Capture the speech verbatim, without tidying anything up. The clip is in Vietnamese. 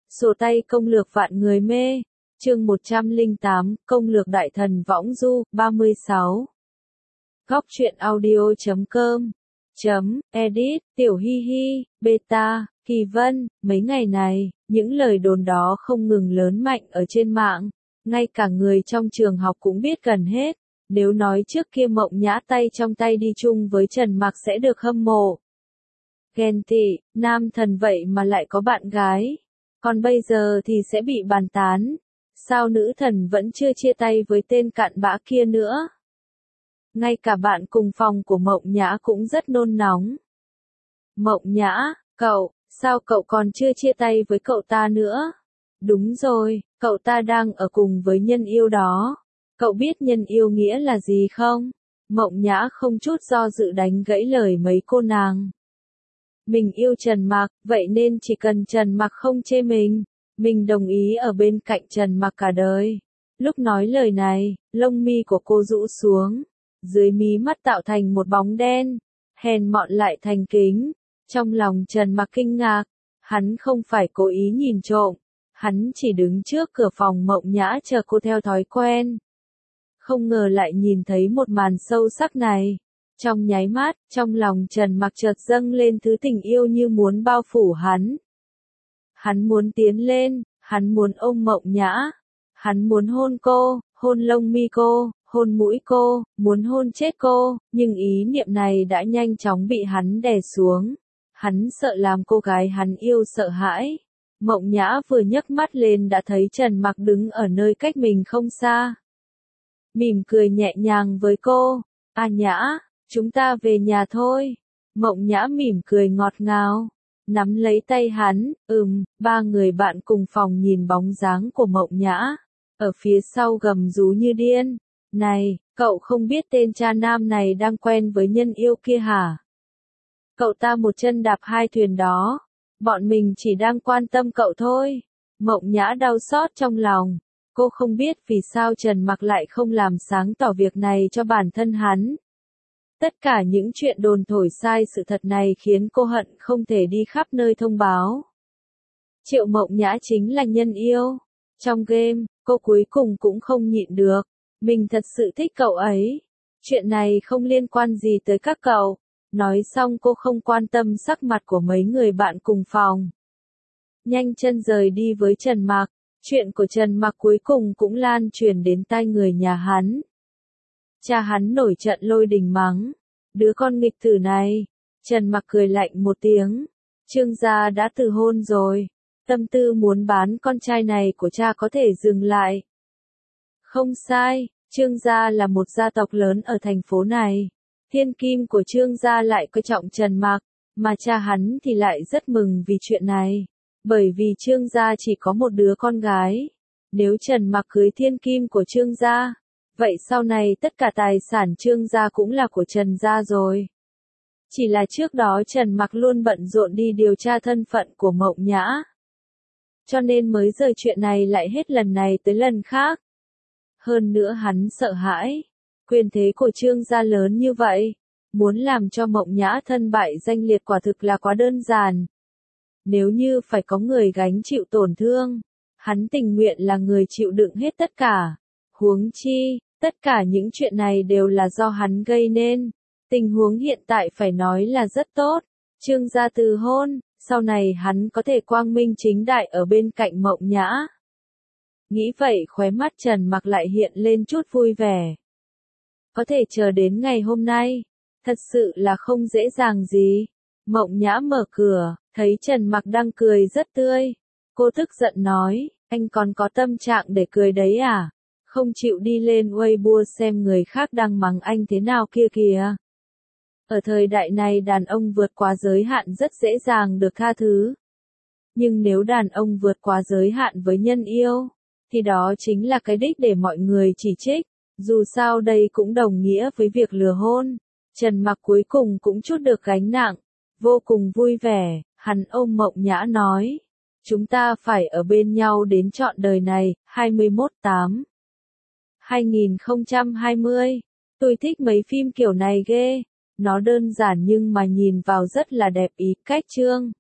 Sổ tay công lược vạn người mê. Chương một trăm lẻ tám, công lược đại thần võng du, ba mươi sáu. Góc truyện audio chấm com chấm edit, tiểu hi hi, beta, Kỳ Vân, mấy ngày này, những lời đồn đó không ngừng lớn mạnh ở trên mạng, ngay cả người trong trường học cũng biết gần hết, nếu nói trước kia Mộng Nhã tay trong tay đi chung với Trần Mặc sẽ được hâm mộ. Ghen tị, nam thần vậy mà lại có bạn gái, còn bây giờ thì sẽ bị bàn tán, sao nữ thần vẫn chưa chia tay với tên cặn bã kia nữa. Ngay cả bạn cùng phòng của Mộng Nhã cũng rất nôn nóng. Mộng Nhã, cậu, sao cậu còn chưa chia tay với cậu ta nữa? Đúng rồi, cậu ta đang ở cùng với nhân yêu đó. Cậu biết nhân yêu nghĩa là gì không? Mộng Nhã không chút do dự đánh gãy lời mấy cô nàng. Mình yêu Trần Mặc, vậy nên chỉ cần Trần Mặc không chê mình, mình đồng ý ở bên cạnh Trần Mặc cả đời. Lúc nói lời này, lông mi của cô rũ xuống, dưới mí mắt tạo thành một bóng đen, hèn mọn lại thành kính. Trong lòng Trần Mặc kinh ngạc, hắn không phải cố ý nhìn trộm, hắn chỉ đứng trước cửa phòng Mộng Nhã chờ cô theo thói quen. Không ngờ lại nhìn thấy một màn sâu sắc này. Trong nháy mắt, trong lòng Trần Mặc chợt dâng lên thứ tình yêu như muốn bao phủ hắn. Hắn muốn tiến lên, hắn muốn ôm Mộng Nhã, hắn muốn hôn cô, hôn lông mi cô, hôn mũi cô, muốn hôn chết cô, nhưng ý niệm này đã nhanh chóng bị hắn đè xuống. Hắn sợ làm cô gái hắn yêu sợ hãi. Mộng Nhã vừa nhấc mắt lên đã thấy Trần Mặc đứng ở nơi cách mình không xa. Mỉm cười nhẹ nhàng với cô, "A Nhã, chúng ta về nhà thôi." Mộng Nhã mỉm cười ngọt ngào, nắm lấy tay hắn, ừm, ba người bạn cùng phòng nhìn bóng dáng của Mộng Nhã, ở phía sau gầm rú như điên, "Này, cậu không biết tên cha nam này đang quen với nhân yêu kia hả? Cậu ta một chân đạp hai thuyền đó, bọn mình chỉ đang quan tâm cậu thôi." Mộng Nhã đau xót trong lòng, cô không biết vì sao Trần Mặc lại không làm sáng tỏ việc này cho bản thân hắn. Tất cả những chuyện đồn thổi sai sự thật này khiến cô hận không thể đi khắp nơi thông báo. Triệu Mộng Nhã chính là nhân yêu. Trong game, cô cuối cùng cũng không nhịn được. Mình thật sự thích cậu ấy. Chuyện này không liên quan gì tới các cậu. Nói xong cô không quan tâm sắc mặt của mấy người bạn cùng phòng. Nhanh chân rời đi với Trần Mặc. Chuyện của Trần Mặc cuối cùng cũng lan truyền đến tai người nhà hắn. Cha hắn nổi trận lôi đình mắng, "Đứa con nghịch tử này." Trần Mặc cười lạnh một tiếng, "Trương gia đã từ hôn rồi, tâm tư muốn bán con trai này của cha có thể dừng lại." Không sai, Trương gia là một gia tộc lớn ở thành phố này. Thiên kim của Trương gia lại coi trọng Trần Mặc, mà cha hắn thì lại rất mừng vì chuyện này. Bởi vì Trương gia chỉ có một đứa con gái. Nếu Trần Mặc cưới thiên kim của Trương gia, vậy sau này tất cả tài sản Trương gia cũng là của Trần gia rồi. Chỉ là trước đó Trần Mặc luôn bận rộn đi điều tra thân phận của Mộng Nhã. Cho nên mới rời chuyện này lại hết lần này tới lần khác. Hơn nữa hắn sợ hãi. Quyền thế của Trương gia lớn như vậy. Muốn làm cho Mộng Nhã thân bại danh liệt quả thực là quá đơn giản. Nếu như phải có người gánh chịu tổn thương, hắn tình nguyện là người chịu đựng hết tất cả. Huống chi, tất cả những chuyện này đều là do hắn gây nên. Tình huống hiện tại phải nói là rất tốt. Trương gia từ hôn, sau này hắn có thể quang minh chính đại ở bên cạnh Mộng Nhã. Nghĩ vậy khóe mắt Trần Mặc lại hiện lên chút vui vẻ. Có thể chờ đến ngày hôm nay, thật sự là không dễ dàng gì. Mộng Nhã mở cửa, thấy Trần Mặc đang cười rất tươi. Cô tức giận nói, "Anh còn có tâm trạng để cười đấy à? Không chịu đi lên Weibo xem người khác đang mắng anh thế nào kia kìa." Ở thời đại này đàn ông vượt quá giới hạn rất dễ dàng được tha thứ. Nhưng nếu đàn ông vượt quá giới hạn với nhân yêu, thì đó chính là cái đích để mọi người chỉ trích. Dù sao đây cũng đồng nghĩa với việc lừa hôn. Trần Mặc cuối cùng cũng trút được gánh nặng. Vô cùng vui vẻ, hắn ôm Mộng Nhã nói, "Chúng ta phải ở bên nhau đến trọn đời này." hai mươi mốt tháng tám hai nghìn không trăm hai mươi. Tôi thích mấy phim kiểu này ghê. Nó đơn giản nhưng mà nhìn vào rất là đẹp ý. Cách chương